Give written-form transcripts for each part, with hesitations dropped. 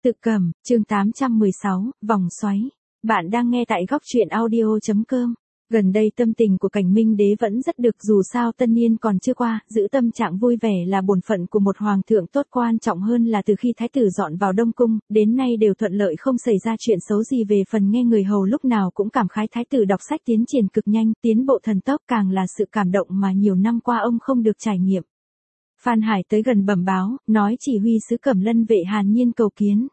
Tự cầm, chương 816, vòng xoáy. Bạn đang nghe tại góc truyện audio.com. Gần đây tâm tình của Cảnh Minh Đế vẫn rất được, dù sao tân niên còn chưa qua, giữ tâm trạng vui vẻ là bổn phận của một hoàng thượng tốt, quan trọng hơn là từ khi thái tử dọn vào Đông Cung, đến nay đều thuận lợi không xảy ra chuyện xấu gì. Về phần nghe người hầu lúc nào cũng cảm khái thái tử đọc sách tiến triển cực nhanh, tiến bộ thần tốc, càng là sự cảm động mà nhiều năm qua ông không được trải nghiệm. Phan Hải tới gần bẩm báo, nói chỉ huy sứ Cẩm Lân vệ Hàn Nhiên cầu kiến.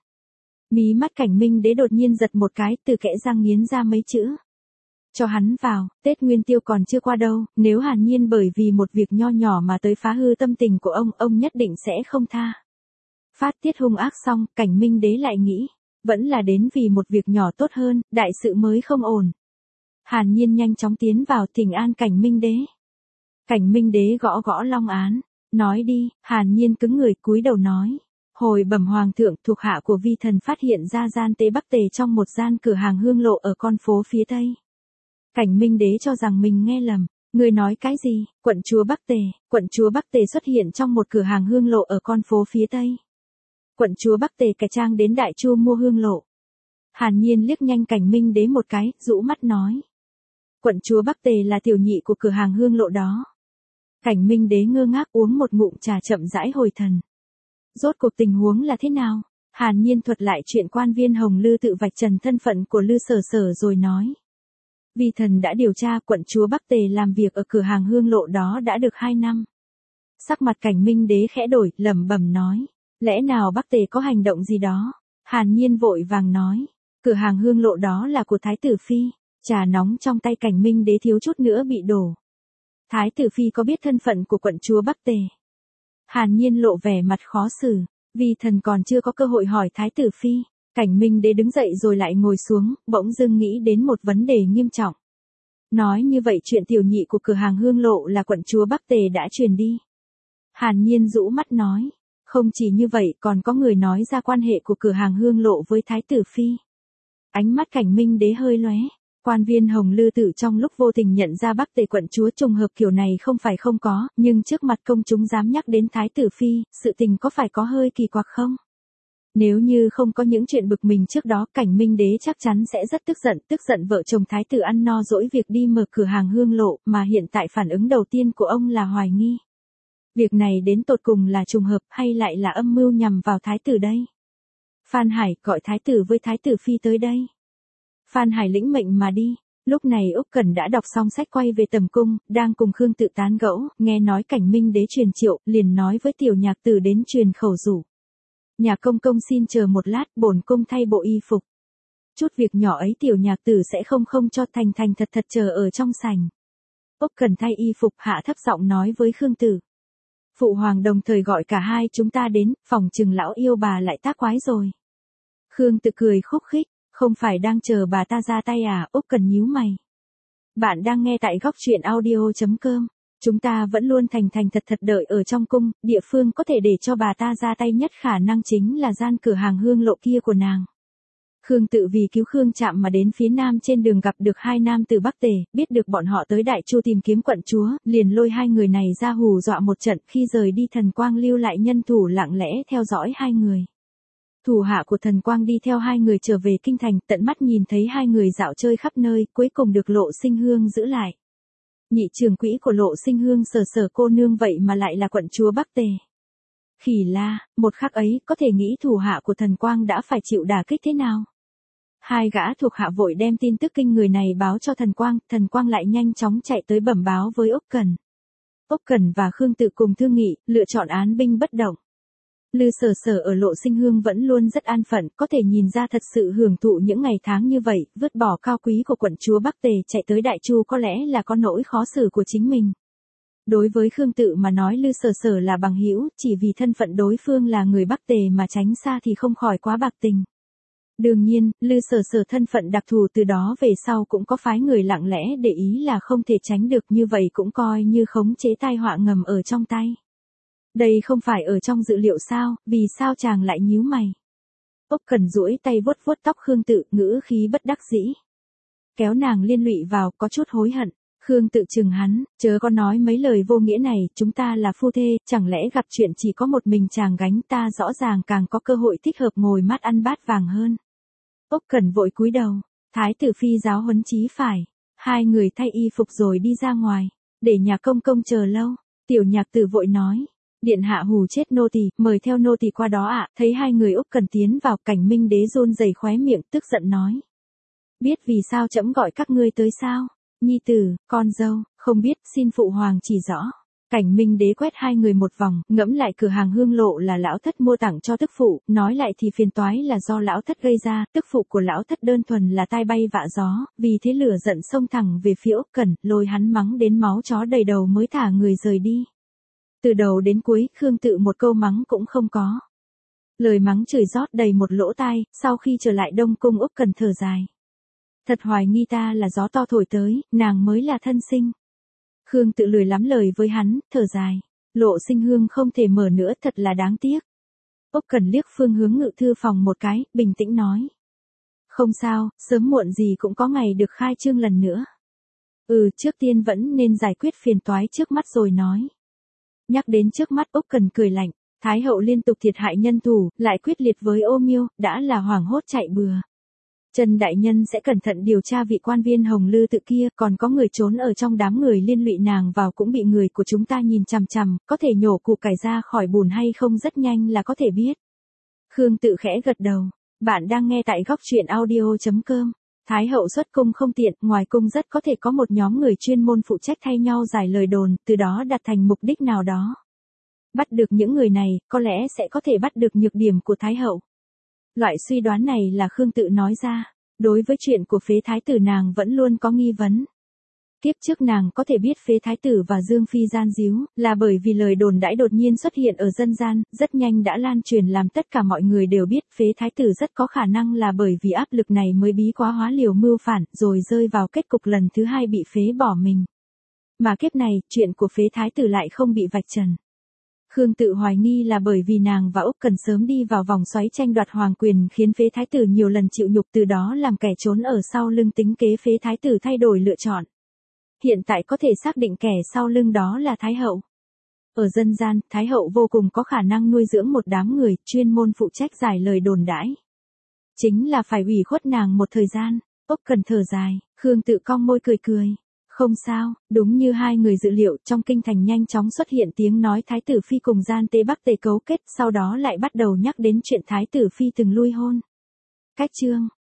Mí mắt Cảnh Minh Đế đột nhiên giật một cái, từ kẽ răng nghiến ra mấy chữ. Cho hắn vào, Tết Nguyên Tiêu còn chưa qua đâu, nếu Hàn Nhiên bởi vì một việc nho nhỏ mà tới phá hư tâm tình của ông nhất định sẽ không tha. Phát tiết hung ác xong, Cảnh Minh Đế lại nghĩ, vẫn là đến vì một việc nhỏ tốt hơn, đại sự mới không ổn. Hàn Nhiên nhanh chóng tiến vào thỉnh an Cảnh Minh Đế. Cảnh Minh Đế gõ gõ long án, nói đi. Hàn Nhiên cứng người cúi đầu nói. Hồi bẩm hoàng thượng, thuộc hạ của vi thần phát hiện ra gian tế Bắc Tề trong một gian cửa hàng hương lộ ở con phố phía Tây. Cảnh Minh Đế cho rằng mình nghe lầm. Người nói cái gì? Quận chúa Bắc Tề xuất hiện trong một cửa hàng hương lộ ở con phố phía Tây. Quận chúa Bắc Tề cải trang đến Đại Chu mua hương lộ. Hàn Nhiên liếc nhanh Cảnh Minh Đế một cái, rũ mắt nói. Quận chúa Bắc Tề là tiểu nhị của cửa hàng hương lộ đó. Cảnh Minh Đế ngơ ngác uống một ngụm trà chậm rãi hồi thần. Rốt cuộc tình huống là thế nào? Hàn Nhiên thuật lại chuyện quan viên Hồng Lư tự vạch trần thân phận của Lư Sở Sở rồi nói. Vi thần đã điều tra, quận chúa Bắc Tề làm việc ở cửa hàng hương lộ đó đã được 2 năm. Sắc mặt Cảnh Minh Đế khẽ đổi, lẩm bẩm nói. Lẽ nào Bắc Tề có hành động gì đó? Hàn Nhiên vội vàng nói. Cửa hàng hương lộ đó là của Thái tử Phi. Trà nóng trong tay Cảnh Minh Đế thiếu chút nữa bị đổ. Thái tử Phi có biết thân phận của quận chúa Bắc Tề? Hàn Nhiên lộ vẻ mặt khó xử, vì thần còn chưa có cơ hội hỏi Thái tử Phi. Cảnh Minh Đế đứng dậy rồi lại ngồi xuống, bỗng dưng nghĩ đến một vấn đề nghiêm trọng. Nói như vậy chuyện tiểu nhị của cửa hàng hương lộ là quận chúa Bắc Tề đã truyền đi. Hàn Nhiên rũ mắt nói, không chỉ như vậy còn có người nói ra quan hệ của cửa hàng hương lộ với Thái tử Phi. Ánh mắt Cảnh Minh Đế hơi lóe. Quan viên Hồng Lư tự trong lúc vô tình nhận ra Bắc Tề quận chúa trùng hợp kiểu này không phải không có, nhưng trước mặt công chúng dám nhắc đến Thái tử Phi, sự tình có phải có hơi kỳ quặc không? Nếu như không có những chuyện bực mình trước đó, Cảnh Minh Đế chắc chắn sẽ rất tức giận vợ chồng Thái tử ăn no dỗi việc đi mở cửa hàng hương lộ, mà hiện tại phản ứng đầu tiên của ông là hoài nghi. Việc này đến tột cùng là trùng hợp hay lại là âm mưu nhằm vào Thái tử đây? Phan Hải gọi Thái tử với Thái tử Phi tới đây. Phan Hải lĩnh mệnh mà đi. Lúc này Úc Cẩn đã đọc xong sách quay về tầm cung, đang cùng Khương Tự tán gẫu, nghe nói Cảnh Minh Đế truyền triệu, liền nói với tiểu nhạc tử đến truyền khẩu rủ. Nhà công công xin chờ một lát, bổn cung thay bộ y phục. Chút việc nhỏ ấy tiểu nhạc tử sẽ không cho, thành thật chờ ở trong sảnh. Úc Cẩn thay y phục hạ thấp giọng nói với Khương Tự. Phụ hoàng đồng thời gọi cả hai chúng ta đến, phòng chừng lão yêu bà lại tác quái rồi. Khương Tự cười khúc khích. Không phải đang chờ bà ta ra tay à? Úc Cẩn nhíu mày. Bạn đang nghe tại góc truyện audio.com. Chúng ta vẫn luôn thành thật đợi ở trong cung, địa phương có thể để cho bà ta ra tay nhất khả năng chính là gian cửa hàng hương lộ kia của nàng. Khương Tự vì cứu Khương Trạm mà đến phía nam, trên đường gặp được 2 nam từ Bắc Tề, biết được bọn họ tới Đại Chu tìm kiếm quận chúa, liền lôi 2 người này ra hù dọa một trận, khi rời đi Thần Quang lưu lại nhân thủ lặng lẽ theo dõi 2 người. Thủ hạ của Thần Quang đi theo 2 người trở về kinh thành, tận mắt nhìn thấy 2 người dạo chơi khắp nơi, cuối cùng được Lộ Sinh Hương giữ lại. Nhị trưởng quỹ của Lộ Sinh Hương Sở cô nương vậy mà lại là quận chúa Bắc Tề. Khỉ la, một khắc ấy, có thể nghĩ thủ hạ của Thần Quang đã phải chịu đả kích thế nào. 2 gã thuộc hạ vội đem tin tức kinh người này báo cho Thần Quang lại nhanh chóng chạy tới bẩm báo với Úc Cẩn. Úc Cẩn và Khương Tự cùng thương nghị, lựa chọn án binh bất động. Lư Sở ở Lộ Sinh Hương vẫn luôn rất an phận, có thể nhìn ra thật sự hưởng thụ những ngày tháng như vậy, vứt bỏ cao quý của quận chúa Bắc Tề chạy tới Đại Chu có lẽ là có nỗi khó xử của chính mình. Đối với Khương Tự mà nói Lư Sở là bằng hữu, chỉ vì thân phận đối phương là người Bắc Tề mà tránh xa thì không khỏi quá bạc tình. Đương nhiên, Lư Sở thân phận đặc thù từ đó về sau cũng có phái người lặng lẽ để ý là không thể tránh được, như vậy cũng coi như khống chế tai họa ngầm ở trong tay. Đây không phải ở trong dự liệu sao, vì sao chàng lại nhíu mày? Úc Cẩn duỗi tay vuốt tóc Khương Tự, ngữ khí bất đắc dĩ. Kéo nàng liên lụy vào, có chút hối hận. Khương Tự chừng hắn, chớ có nói mấy lời vô nghĩa này, chúng ta là phu thê, chẳng lẽ gặp chuyện chỉ có một mình chàng gánh, ta rõ ràng càng có cơ hội thích hợp ngồi mát ăn bát vàng hơn. Úc Cẩn vội cúi đầu, Thái tử phi giáo huấn chí phải. Hai người thay y phục rồi đi ra ngoài, để nhà công công chờ lâu. Tiểu Nhạc Tử vội nói, điện hạ hù chết nô tỳ, mời theo nô tỳ qua đó ạ. Thấy hai người Úc Cẩn tiến vào, Cảnh Minh Đế run rẩy khóe miệng, tức giận nói: biết vì sao trẫm gọi các ngươi tới sao? Nhi tử, con dâu, không biết, xin phụ hoàng chỉ rõ. Cảnh Minh Đế quét hai người một vòng, ngẫm lại cửa hàng Hương Lộ là lão thất mua tặng cho tức phụ, nói lại thì phiền toái là do lão thất gây ra, tức phụ của lão thất đơn thuần là tai bay vạ gió, vì thế lửa giận xông thẳng về phía Úc Cẩn, lôi hắn mắng đến máu chó đầy đầu mới thả người rời đi. Từ đầu đến cuối, Khương Tự một câu mắng cũng không có. Lời mắng chửi rót đầy một lỗ tai, sau khi trở lại Đông cung Úc Cẩn thở dài. Thật hoài nghi ta là gió to thổi tới, nàng mới là thân sinh. Khương Tự lười lắm lời với hắn, thở dài. Lộ Sinh Hương không thể mở nữa, thật là đáng tiếc. Úc Cẩn liếc phương hướng ngự thư phòng một cái, bình tĩnh nói. Không sao, sớm muộn gì cũng có ngày được khai trương lần nữa. Trước tiên vẫn nên giải quyết phiền toái trước mắt rồi nói. Nhắc đến trước mắt Úc Cẩn cười lạnh, Thái hậu liên tục thiệt hại nhân thủ, lại quyết liệt với Ô Miêu, đã là hoảng hốt chạy bừa. Trần đại nhân sẽ cẩn thận điều tra vị quan viên Hồng Lư Tự kia, còn có người trốn ở trong đám người liên lụy nàng vào cũng bị người của chúng ta nhìn chằm chằm, có thể nhổ củ cải ra khỏi bùn hay không rất nhanh là có thể biết. Khương Tự khẽ gật đầu, bạn đang nghe tại góc truyện audio.com. Thái hậu xuất cung không tiện, ngoài cung rất có thể có một nhóm người chuyên môn phụ trách thay nhau giải lời đồn, từ đó đạt thành mục đích nào đó. Bắt được những người này, có lẽ sẽ có thể bắt được nhược điểm của Thái hậu. Loại suy đoán này là Khương Tự nói ra, đối với chuyện của phế thái tử nàng vẫn luôn có nghi vấn. Kiếp trước nàng có thể biết phế thái tử và Dương Phi gian díu, là bởi vì lời đồn đãi đột nhiên xuất hiện ở dân gian, rất nhanh đã lan truyền làm tất cả mọi người đều biết phế thái tử rất có khả năng là bởi vì áp lực này mới bí quá hóa liều mưu phản, rồi rơi vào kết cục lần thứ hai bị phế bỏ mình. Mà kiếp này, chuyện của phế thái tử lại không bị vạch trần. Khương Tự hoài nghi là bởi vì nàng và Úc Cẩn sớm đi vào vòng xoáy tranh đoạt hoàng quyền khiến phế thái tử nhiều lần chịu nhục, từ đó làm kẻ trốn ở sau lưng tính kế phế thái tử thay đổi lựa chọn. Hiện tại có thể xác định kẻ sau lưng đó là Thái hậu. Ở dân gian, Thái hậu vô cùng có khả năng nuôi dưỡng một đám người chuyên môn phụ trách giải lời đồn đãi. Chính là phải ủy khuất nàng một thời gian. Úc Cẩn thở dài, Khương Tự cong môi cười cười. Không sao, đúng như hai người dự liệu, trong kinh thành nhanh chóng xuất hiện tiếng nói Thái tử Phi cùng gian tế Bắc Tề cấu kết, sau đó lại bắt đầu nhắc đến chuyện Thái tử Phi từng lui hôn. Cách chương.